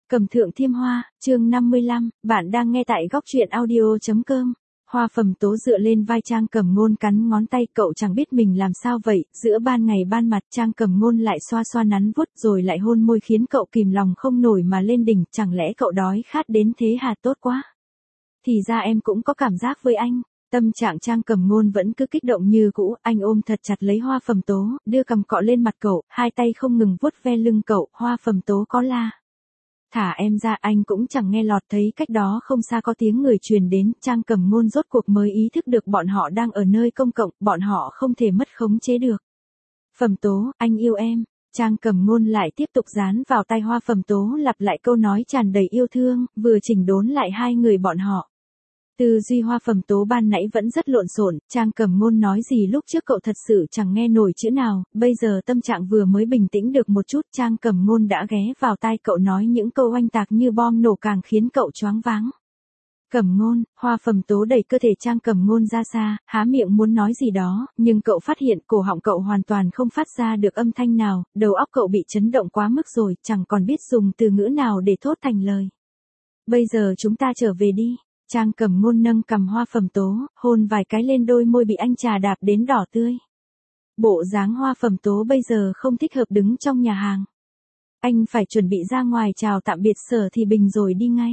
Cầm thượng thiêm hoa, chương 55, bạn đang nghe tại góc truyện audio.com. Hoa Phẩm Tố dựa lên vai Trang Cẩm Ngôn cắn ngón tay, cậu chẳng biết mình làm sao vậy, giữa ban ngày ban mặt Trang Cẩm Ngôn lại xoa xoa nắn vuốt rồi lại hôn môi khiến cậu kìm lòng không nổi mà lên đỉnh, chẳng lẽ cậu đói khát đến thế hả? Tốt quá. Thì ra em cũng có cảm giác với anh. Tâm trạng Trang Cẩm Ngôn vẫn cứ kích động như cũ, anh ôm thật chặt lấy Hoa Phẩm Tố, đưa cằm cọ lên mặt cậu, hai tay không ngừng vuốt ve lưng cậu. Hoa Phẩm Tố có la: "Thả em ra!" Anh cũng chẳng nghe lọt, thấy cách đó không xa có tiếng người truyền đến, Trang Cẩm Ngôn rốt cuộc mới ý thức được bọn họ đang ở nơi công cộng, bọn họ không thể mất khống chế được. "Phẩm Tố, anh yêu em." Trang Cẩm Ngôn lại tiếp tục dán vào tai Hoa Phẩm Tố, lặp lại câu nói tràn đầy yêu thương, vừa chỉnh đốn lại hai người bọn họ. Tư duy Hoa Phẩm Tố ban nãy vẫn rất lộn xộn, Trang Cẩm Ngôn nói gì lúc trước cậu thật sự chẳng nghe nổi chữ nào, bây giờ tâm trạng vừa mới bình tĩnh được một chút, Trang Cẩm Ngôn đã ghé vào tai cậu nói những câu oanh tạc như bom nổ càng khiến cậu choáng váng. "Cẩm Ngôn." Hoa Phẩm Tố đẩy cơ thể Trang Cẩm Ngôn ra xa, há miệng muốn nói gì đó, nhưng cậu phát hiện cổ họng cậu hoàn toàn không phát ra được âm thanh nào, đầu óc cậu bị chấn động quá mức rồi, chẳng còn biết dùng từ ngữ nào để thốt thành lời. "Bây giờ chúng ta trở về đi." Trang Cẩm Ngôn nâng cằm Hoa Phẩm Tố, hôn vài cái lên đôi môi bị anh chà đạp đến đỏ tươi. Bộ dáng Hoa Phẩm Tố bây giờ không thích hợp đứng trong nhà hàng. Anh phải chuẩn bị ra ngoài chào tạm biệt Sở Thì Bình rồi đi ngay.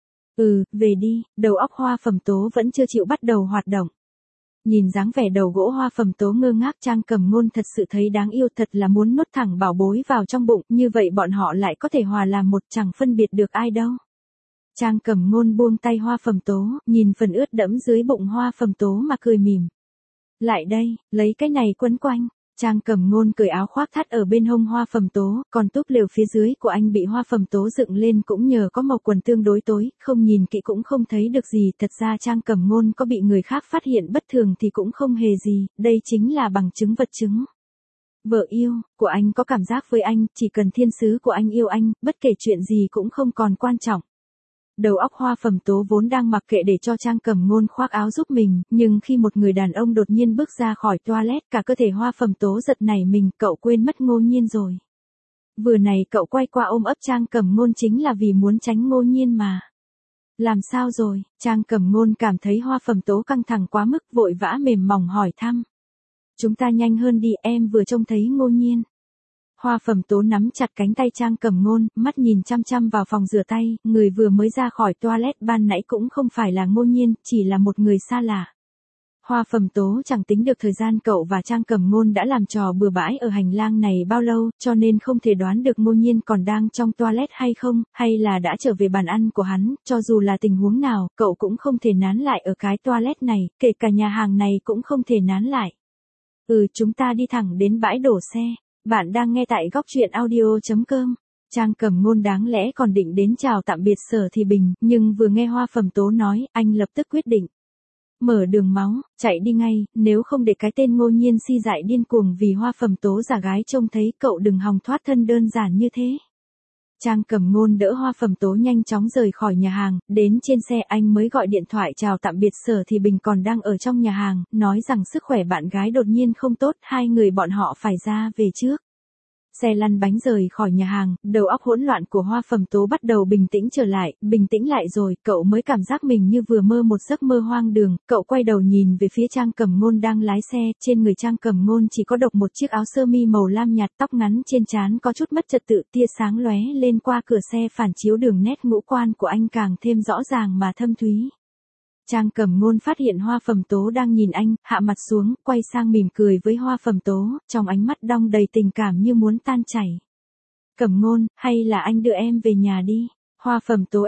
Về đi." Đầu óc Hoa Phẩm Tố vẫn chưa chịu bắt đầu hoạt động. Nhìn dáng vẻ đầu gỗ Hoa Phẩm Tố ngơ ngác, Trang Cẩm Ngôn thật sự thấy đáng yêu, thật là muốn nuốt thẳng bảo bối vào trong bụng, như vậy bọn họ lại có thể hòa làm một, chẳng phân biệt được ai đâu. Trang Cẩm Ngôn buông tay Hoa Phẩm Tố, nhìn phần ướt đẫm dưới bụng Hoa Phẩm Tố mà cười mỉm. "Lại đây, lấy cái này quấn quanh." Trang Cẩm Ngôn cởi áo khoác thắt ở bên hông Hoa Phẩm Tố, còn túp lều phía dưới của anh bị Hoa Phẩm Tố dựng lên cũng nhờ có màu quần tương đối tối, không nhìn kỹ cũng không thấy được gì, thật ra Trang Cẩm Ngôn có bị người khác phát hiện bất thường thì cũng không hề gì, đây chính là bằng chứng vật chứng. Vợ yêu của anh có cảm giác với anh, chỉ cần thiên sứ của anh yêu anh, bất kể chuyện gì cũng không còn quan trọng. Đầu óc Hoa Phẩm Tố vốn đang mặc kệ để cho Trang Cẩm Ngôn khoác áo giúp mình, nhưng khi một người đàn ông đột nhiên bước ra khỏi toilet, cả cơ thể Hoa Phẩm Tố giật nảy mình, cậu quên mất Ngô Nhiên rồi. Vừa này cậu quay qua ôm ấp Trang Cẩm Ngôn chính là vì muốn tránh Ngô Nhiên mà. "Làm sao rồi?" Trang Cẩm Ngôn cảm thấy Hoa Phẩm Tố căng thẳng quá mức, vội vã mềm mỏng hỏi thăm. "Chúng ta nhanh hơn đi, em vừa trông thấy Ngô Nhiên." Hoa Phẩm Tố nắm chặt cánh tay Trang Cẩm Ngôn, mắt nhìn chăm chăm vào phòng rửa tay, người vừa mới ra khỏi toilet ban nãy cũng không phải là Ngô Nhiên, chỉ là một người xa lạ. Hoa Phẩm Tố chẳng tính được thời gian cậu và Trang Cẩm Ngôn đã làm trò bừa bãi ở hành lang này bao lâu, cho nên không thể đoán được Ngô Nhiên còn đang trong toilet hay không, hay là đã trở về bàn ăn của hắn, cho dù là tình huống nào, cậu cũng không thể nán lại ở cái toilet này, kể cả nhà hàng này cũng không thể nán lại. Chúng ta đi thẳng đến bãi đổ xe. Bạn đang nghe tại góc truyện audio.com. Trang Cẩm Ngôn đáng lẽ còn định đến chào tạm biệt Sở Thì Bình, nhưng vừa nghe Hoa Phẩm Tố nói, anh lập tức quyết định. Mở đường máu, chạy đi ngay, nếu không để cái tên Ngô Nhiên si dại điên cuồng vì Hoa Phẩm Tố giả gái trông thấy, cậu đừng hòng thoát thân đơn giản như thế. Trang Cẩm Ngôn đỡ Hoa Phẩm Tố nhanh chóng rời khỏi nhà hàng, đến trên xe anh mới gọi điện thoại chào tạm biệt Sở Thì Bình còn đang ở trong nhà hàng, nói rằng sức khỏe bạn gái đột nhiên không tốt, hai người bọn họ phải ra về trước. Xe lăn bánh rời khỏi nhà hàng, đầu óc hỗn loạn của Hoa Phẩm Tố bắt đầu bình tĩnh trở lại, bình tĩnh lại rồi, cậu mới cảm giác mình như vừa mơ một giấc mơ hoang đường, cậu quay đầu nhìn về phía Trang Cẩm Ngôn đang lái xe, trên người Trang Cẩm Ngôn chỉ có độc một chiếc áo sơ mi màu lam nhạt, tóc ngắn trên trán có chút mất trật tự, tia sáng lóe lên qua cửa xe phản chiếu đường nét ngũ quan của anh càng thêm rõ ràng mà thâm thúy. Trang Cẩm Ngôn phát hiện Hoa Phẩm Tố đang nhìn anh, hạ mặt xuống, quay sang mỉm cười với Hoa Phẩm Tố, trong ánh mắt đong đầy tình cảm như muốn tan chảy. "Cẩm Ngôn, hay là anh đưa em về nhà đi." Hoa Phẩm Tố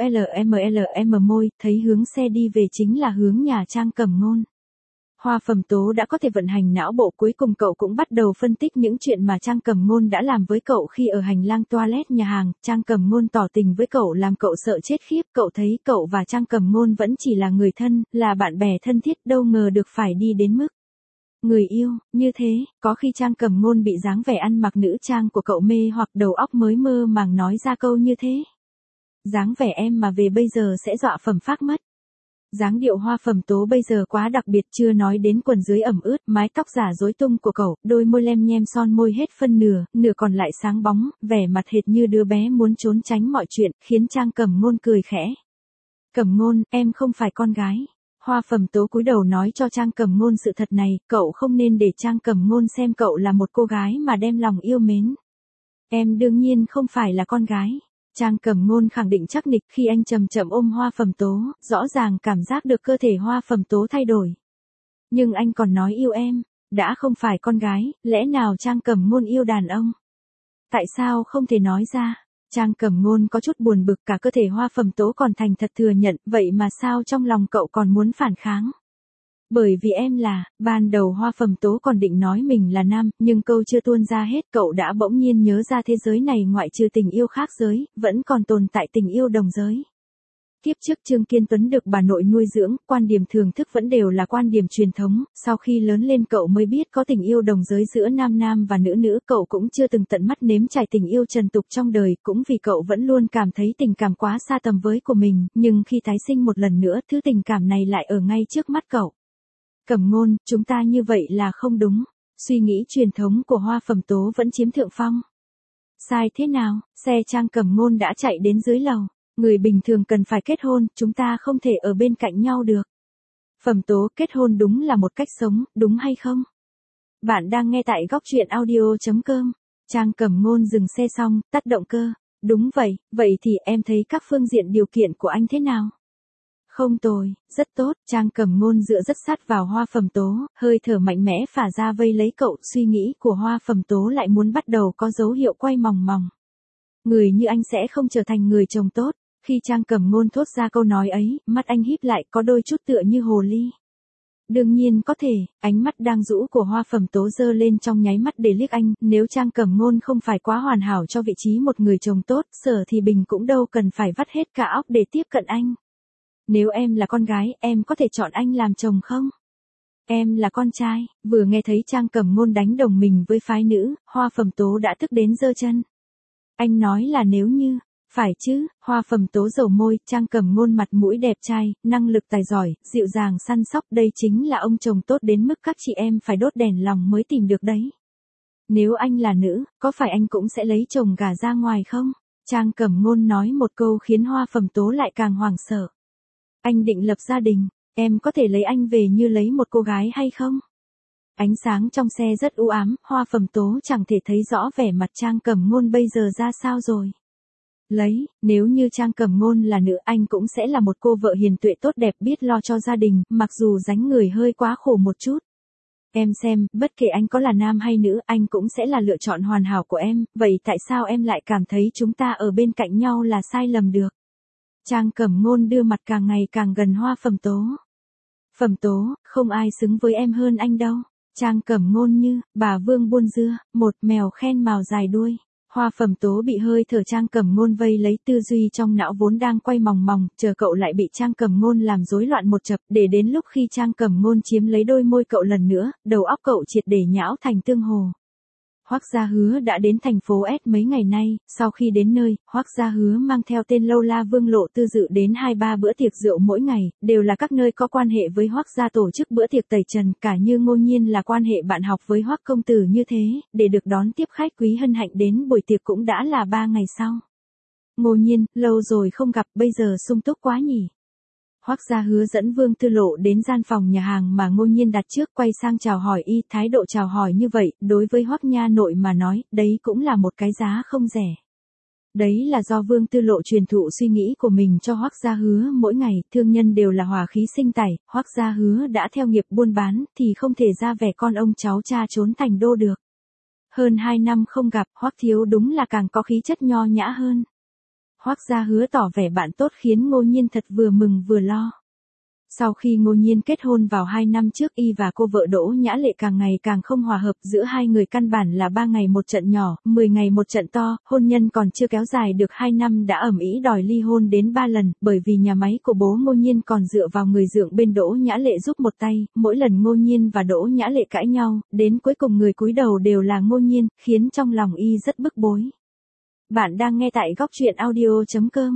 lm môi, thấy hướng xe đi về chính là hướng nhà Trang Cẩm Ngôn. Hoa Phẩm Tố đã có thể vận hành não bộ, cuối cùng cậu cũng bắt đầu phân tích những chuyện mà Trang Cẩm Ngôn đã làm với cậu khi ở hành lang toilet nhà hàng. Trang Cẩm Ngôn tỏ tình với cậu làm cậu sợ chết khiếp, cậu thấy cậu và Trang Cẩm Ngôn vẫn chỉ là người thân, là bạn bè thân thiết, đâu ngờ được phải đi đến mức người yêu như thế. Có khi Trang Cẩm Ngôn bị dáng vẻ ăn mặc nữ trang của cậu mê hoặc đầu óc mới mơ màng nói ra câu như thế. "Dáng vẻ em mà về bây giờ sẽ dọa Phẩm Phác mất." Dáng điệu Hoa Phẩm Tố bây giờ quá đặc biệt, chưa nói đến quần dưới ẩm ướt, mái tóc giả rối tung của cậu, đôi môi lem nhem son môi hết phân nửa, nửa còn lại sáng bóng, vẻ mặt hệt như đứa bé muốn trốn tránh mọi chuyện, khiến Trang Cẩm Ngôn cười khẽ. Cẩm Ngôn, em không phải con gái. Hoa Phẩm Tố cúi đầu nói cho Trang Cẩm Ngôn sự thật này, cậu không nên để Trang Cẩm Ngôn xem cậu là một cô gái mà đem lòng yêu mến. Em đương nhiên không phải là con gái. Trang Cẩm Ngôn khẳng định chắc nịch khi anh chậm chậm ôm Hoa Phẩm Tố, rõ ràng cảm giác được cơ thể Hoa Phẩm Tố thay đổi. Nhưng anh còn nói yêu em, đã không phải con gái, lẽ nào Trang Cẩm Ngôn yêu đàn ông? Tại sao không thể nói ra? Trang Cẩm Ngôn có chút buồn bực, cả cơ thể Hoa Phẩm Tố còn thành thật thừa nhận, vậy mà sao trong lòng cậu còn muốn phản kháng? Bởi vì em là, ban đầu Hoa Phẩm Tố còn định nói mình là nam, nhưng câu chưa tuôn ra hết cậu đã bỗng nhiên nhớ ra thế giới này ngoại trừ tình yêu khác giới, vẫn còn tồn tại tình yêu đồng giới. Tiếp trước Trương Kiên Tuấn được bà nội nuôi dưỡng, quan điểm thưởng thức vẫn đều là quan điểm truyền thống, sau khi lớn lên cậu mới biết có tình yêu đồng giới giữa nam nam và nữ nữ, cậu cũng chưa từng tận mắt nếm trải tình yêu trần tục trong đời, cũng vì cậu vẫn luôn cảm thấy tình cảm quá xa tầm với của mình, nhưng khi tái sinh một lần nữa, thứ tình cảm này lại ở ngay trước mắt cậu. Cẩm Ngôn, chúng ta như vậy là không đúng, suy nghĩ truyền thống của Hoa Phẩm Tố vẫn chiếm thượng phong. Sai thế nào, xe Trang Cẩm Ngôn đã chạy đến dưới lầu. Người bình thường cần phải kết hôn, chúng ta không thể ở bên cạnh nhau được. Phẩm Tố, kết hôn đúng là một cách sống, đúng hay không? Bạn đang nghe tại góc truyện audio.com. Trang Cẩm Ngôn dừng xe xong, tắt động cơ. Đúng vậy, vậy thì em thấy các phương diện điều kiện của anh thế nào? Không tồi, rất tốt. Trang Cẩm Ngôn dựa rất sát vào Hoa Phẩm Tố, hơi thở mạnh mẽ phả ra vây lấy cậu, suy nghĩ của Hoa Phẩm Tố lại muốn bắt đầu có dấu hiệu quay mòng mòng. Người như anh sẽ không trở thành người chồng tốt. Khi Trang Cẩm Ngôn thốt ra câu nói ấy, mắt anh híp lại có đôi chút tựa như hồ ly. Đương nhiên có thể, ánh mắt đang rũ của Hoa Phẩm Tố giơ lên trong nháy mắt để liếc anh, nếu Trang Cẩm Ngôn không phải quá hoàn hảo cho vị trí một người chồng tốt, Sở Thì Bình cũng đâu cần phải vắt hết cả óc để tiếp cận anh. Nếu em là con gái, em có thể chọn anh làm chồng không? Em là con trai, vừa nghe thấy Trang Cẩm Ngôn đánh đồng mình với phái nữ, Hoa Phẩm Tố đã tức đến giơ chân. Anh nói là nếu như, phải chứ, Hoa Phẩm Tố dầu môi, Trang Cẩm Ngôn mặt mũi đẹp trai, năng lực tài giỏi, dịu dàng săn sóc, đây chính là ông chồng tốt đến mức các chị em phải đốt đèn lòng mới tìm được đấy. Nếu anh là nữ, có phải anh cũng sẽ lấy chồng gả ra ngoài không? Trang Cẩm Ngôn nói một câu khiến Hoa Phẩm Tố lại càng hoảng sợ. Anh định lập gia đình, em có thể lấy anh về như lấy một cô gái hay không? Ánh sáng trong xe rất u ám, Hoa Phẩm Tố chẳng thể thấy rõ vẻ mặt Trang Cẩm Ngôn bây giờ ra sao rồi. Lấy, nếu như Trang Cẩm Ngôn là nữ anh cũng sẽ là một cô vợ hiền tuệ tốt đẹp biết lo cho gia đình, mặc dù dáng người hơi quá khổ một chút. Em xem, bất kể anh có là nam hay nữ, anh cũng sẽ là lựa chọn hoàn hảo của em, vậy tại sao em lại cảm thấy chúng ta ở bên cạnh nhau là sai lầm được? Trang Cẩm Ngôn đưa mặt càng ngày càng gần Hoa Phẩm Tố. Phẩm Tố, không ai xứng với em hơn anh đâu. Trang Cẩm Ngôn như, bà Vương buôn dưa, một mèo khen mào dài đuôi. Hoa Phẩm Tố bị hơi thở Trang Cẩm Ngôn vây lấy, tư duy trong não vốn đang quay mòng mòng, chờ cậu lại bị Trang Cẩm Ngôn làm rối loạn một chập, để đến lúc khi Trang Cẩm Ngôn chiếm lấy đôi môi cậu lần nữa, đầu óc cậu triệt để nhão thành tương hồ. Hoắc Gia Hứa đã đến thành phố S mấy ngày nay, sau khi đến nơi, Hoắc Gia Hứa mang theo tên lâu la Vương Lộ Tư dự đến 2-3 bữa tiệc rượu mỗi ngày, đều là các nơi có quan hệ với Hoắc gia tổ chức bữa tiệc tẩy trần, cả như Ngô Nhiên là quan hệ bạn học với Hoắc công tử như thế, để được đón tiếp khách quý hân hạnh đến buổi tiệc cũng đã là 3 ngày sau. Ngô Nhiên, lâu rồi không gặp, bây giờ sung túc quá nhỉ. Hoắc Gia Hứa dẫn Vương Tư Lộ đến gian phòng nhà hàng mà Ngô Nhiên đặt trước, quay sang chào hỏi y, thái độ chào hỏi như vậy, đối với Hoắc nha nội mà nói, đấy cũng là một cái giá không rẻ. Đấy là do Vương Tư Lộ truyền thụ suy nghĩ của mình cho Hoắc Gia Hứa, mỗi ngày, thương nhân đều là hòa khí sinh tài, Hoắc Gia Hứa đã theo nghiệp buôn bán, thì không thể ra vẻ con ông cháu cha trốn thành đô được. Hơn 2 năm không gặp, Hoắc thiếu đúng là càng có khí chất nho nhã hơn. Hoắc Gia Hứa tỏ vẻ bạn tốt khiến Ngô Nhiên thật vừa mừng vừa lo. Sau khi Ngô Nhiên kết hôn vào 2 năm trước, y và cô vợ Đỗ Nhã Lệ càng ngày càng không hòa hợp, giữa hai người căn bản là 3 ngày một trận nhỏ, 10 ngày một trận to, hôn nhân còn chưa kéo dài được 2 năm đã ầm ĩ đòi ly hôn đến 3 lần, bởi vì nhà máy của bố Ngô Nhiên còn dựa vào người dượng bên Đỗ Nhã Lệ giúp một tay, mỗi lần Ngô Nhiên và Đỗ Nhã Lệ cãi nhau, đến cuối cùng người cúi đầu đều là Ngô Nhiên, khiến trong lòng y rất bức bối. Bạn đang nghe tại góc truyện audio.com.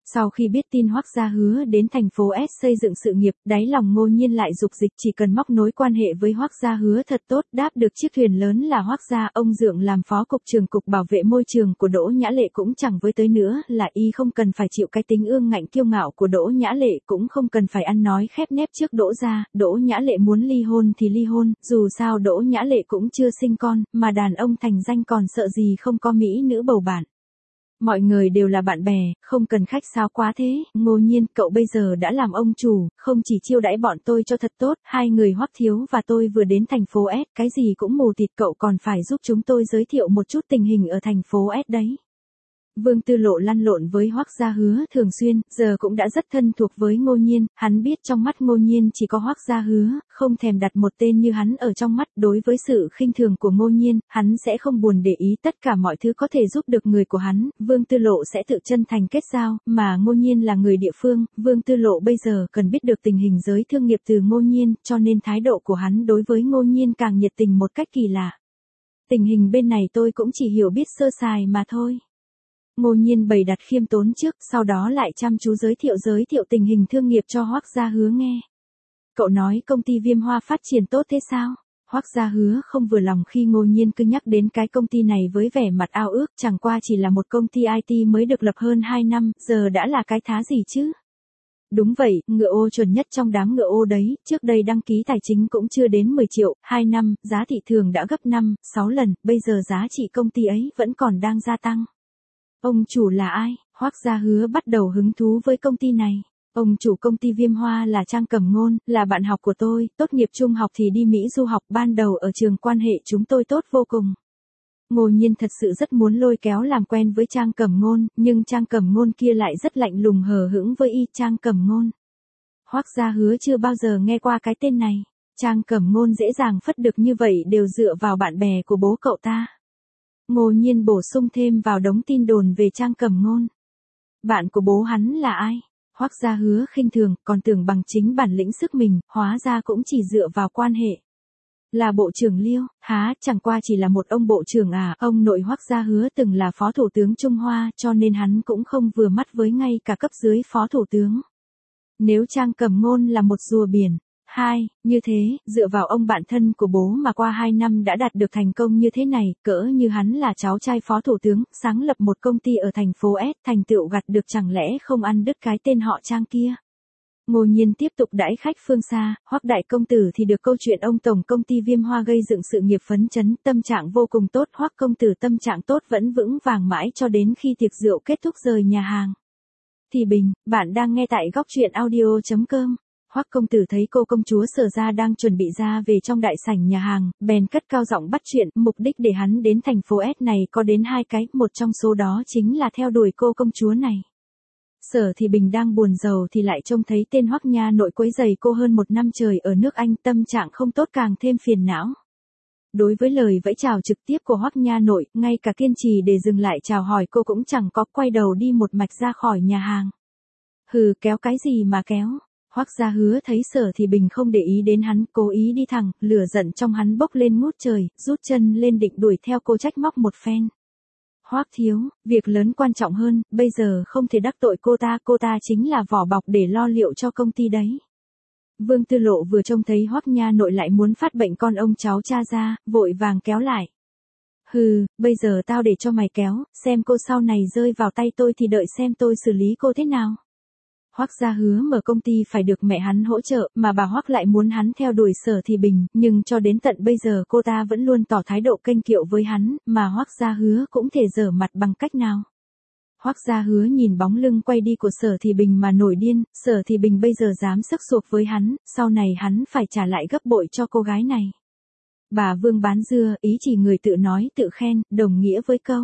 Sau khi biết tin Hoắc Gia Hứa đến thành phố S xây dựng sự nghiệp, đáy lòng Ngô Nhiên lại dục dịch chỉ cần móc nối quan hệ với Hoắc Gia Hứa thật tốt, đáp được chiếc thuyền lớn là Hoắc gia, ông Dượng làm phó cục trưởng cục bảo vệ môi trường của Đỗ Nhã Lệ cũng chẳng với tới nữa, là y không cần phải chịu cái tính ương ngạnh kiêu ngạo của Đỗ Nhã Lệ, cũng không cần phải ăn nói khép nép trước Đỗ gia. Đỗ Nhã Lệ muốn ly hôn thì ly hôn, dù sao Đỗ Nhã Lệ cũng chưa sinh con, mà đàn ông thành danh còn sợ gì không có mỹ nữ bầu bạn. Mọi người đều là bạn bè, không cần khách sáo quá thế. Ngô Nhiên, cậu bây giờ đã làm ông chủ, không chỉ chiêu đãi bọn tôi cho thật tốt, hai người Hoắc Thiếu và tôi vừa đến thành phố S, cái gì cũng mù tịt, cậu còn phải giúp chúng tôi giới thiệu một chút tình hình ở thành phố S đấy. Vương Tư Lộ lăn lộn với Hoắc Gia Hứa thường xuyên, giờ cũng đã rất thân thuộc với Ngô Nhiên, hắn biết trong mắt Ngô Nhiên chỉ có Hoắc Gia Hứa, không thèm đặt một tên như hắn ở trong mắt. Đối với sự khinh thường của Ngô Nhiên, hắn sẽ không buồn để ý, tất cả mọi thứ có thể giúp được người của hắn, Vương Tư Lộ sẽ tự chân thành kết giao, mà Ngô Nhiên là người địa phương, Vương Tư Lộ bây giờ cần biết được tình hình giới thương nghiệp từ Ngô Nhiên, cho nên thái độ của hắn đối với Ngô Nhiên càng nhiệt tình một cách kỳ lạ. Tình hình bên này tôi cũng chỉ hiểu biết sơ sài mà thôi. Ngô Nhiên bày đặt khiêm tốn trước, sau đó lại chăm chú giới thiệu tình hình thương nghiệp cho Hoắc Gia Hứa nghe. Cậu nói công ty Viêm Hoa phát triển tốt thế sao? Hoắc Gia Hứa không vừa lòng khi Ngô Nhiên cứ nhắc đến cái công ty này với vẻ mặt ao ước, chẳng qua chỉ là một công ty IT mới được lập hơn 2 năm, giờ đã là cái thá gì chứ? Đúng vậy, ngựa ô chuẩn nhất trong đám ngựa ô đấy, trước đây đăng ký tài chính cũng chưa đến 10 triệu, 2 năm, giá thị trường đã gấp 5, 6 lần, bây giờ giá trị công ty ấy vẫn còn đang gia tăng. Ông chủ là ai? Hoắc Gia Hứa bắt đầu hứng thú với công ty này. Ông chủ công ty Viêm Hoa là Trang Cẩm Ngôn, là bạn học của tôi, tốt nghiệp trung học thì đi Mỹ du học, ban đầu ở trường quan hệ chúng tôi tốt vô cùng. Ngô Nhiên thật sự rất muốn lôi kéo làm quen với Trang Cẩm Ngôn, nhưng Trang Cẩm Ngôn kia lại rất lạnh lùng hờ hững với y. Trang Cẩm Ngôn. Hoắc Gia Hứa chưa bao giờ nghe qua cái tên này. Trang Cẩm Ngôn dễ dàng phất được như vậy đều dựa vào bạn bè của bố cậu ta. Ngô Nhiên bổ sung thêm vào đống tin đồn về Trang Cẩm Ngôn. Bạn của bố hắn là ai? Hoắc Gia Hứa khinh thường, còn tưởng bằng chính bản lĩnh sức mình, hóa ra cũng chỉ dựa vào quan hệ. Là bộ trưởng Liêu, há, chẳng qua chỉ là một ông bộ trưởng à, ông nội Hoắc Gia Hứa từng là phó thủ tướng Trung Hoa, cho nên hắn cũng không vừa mắt với ngay cả cấp dưới phó thủ tướng. Nếu Trang Cẩm Ngôn là một rùa biển. Như thế, dựa vào ông bạn thân của bố mà qua 2 năm đã đạt được thành công như thế này, cỡ như hắn là cháu trai phó thủ tướng, sáng lập một công ty ở thành phố S, thành tựu gặt được chẳng lẽ không ăn đứt cái tên họ Trang kia. Ngô Nhiên tiếp tục đãi khách phương xa, Hoắc đại công tử thì được câu chuyện ông tổng công ty Viêm Hoa gây dựng sự nghiệp phấn chấn, tâm trạng vô cùng tốt, Hoắc công tử tâm trạng tốt vẫn vững vàng mãi cho đến khi tiệc rượu kết thúc rời nhà hàng. Thì Bình, bạn đang nghe tại góc truyện audio.com. Hoắc công tử thấy cô công chúa Sở gia đang chuẩn bị ra về trong đại sảnh nhà hàng, bèn cất cao giọng bắt chuyện, mục đích để hắn đến thành phố S này có đến 2 cái, một trong số đó chính là theo đuổi cô công chúa này. Sở Thì Bình đang buồn rầu thì lại trông thấy tên Hoắc nha nội quấy rầy cô hơn 1 năm trời ở nước Anh, tâm trạng không tốt càng thêm phiền não. Đối với lời vẫy chào trực tiếp của Hoắc nha nội, ngay cả kiên trì để dừng lại chào hỏi cô cũng chẳng có, quay đầu đi một mạch ra khỏi nhà hàng. Hừ, kéo cái gì mà kéo? Hoắc Gia Hứa thấy Sở Thì Bình không để ý đến hắn, cố ý đi thẳng, lửa giận trong hắn bốc lên ngút trời, rút chân lên định đuổi theo cô trách móc một phen. Hoắc thiếu, việc lớn quan trọng hơn, bây giờ không thể đắc tội cô ta chính là vỏ bọc để lo liệu cho công ty đấy. Vương Tư Lộ vừa trông thấy Hoắc nha nội lại muốn phát bệnh con ông cháu cha ra, vội vàng kéo lại. Hừ, bây giờ tao để cho mày kéo, xem cô sau này rơi vào tay tôi thì đợi xem tôi xử lý cô thế nào. Hoắc Gia Hứa mở công ty phải được mẹ hắn hỗ trợ, mà bà Hoắc lại muốn hắn theo đuổi Sở Thì Bình, nhưng cho đến tận bây giờ cô ta vẫn luôn tỏ thái độ kênh kiệu với hắn, mà Hoắc Gia Hứa cũng thể giở mặt bằng cách nào. Hoắc Gia Hứa nhìn bóng lưng quay đi của Sở Thì Bình mà nổi điên, Sở Thì Bình bây giờ dám xức xuộc với hắn, sau này hắn phải trả lại gấp bội cho cô gái này. Bà Vương bán dưa, ý chỉ người tự nói tự khen, đồng nghĩa với câu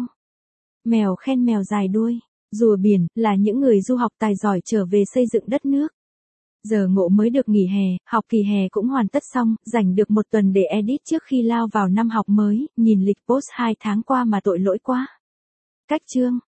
mèo khen mèo dài đuôi. Rùa biển, là những người du học tài giỏi trở về xây dựng đất nước. Giờ ngộ mới được nghỉ hè, học kỳ hè cũng hoàn tất xong, dành được 1 tuần để edit trước khi lao vào năm học mới, nhìn lịch post 2 tháng qua mà tội lỗi quá. Cách chương.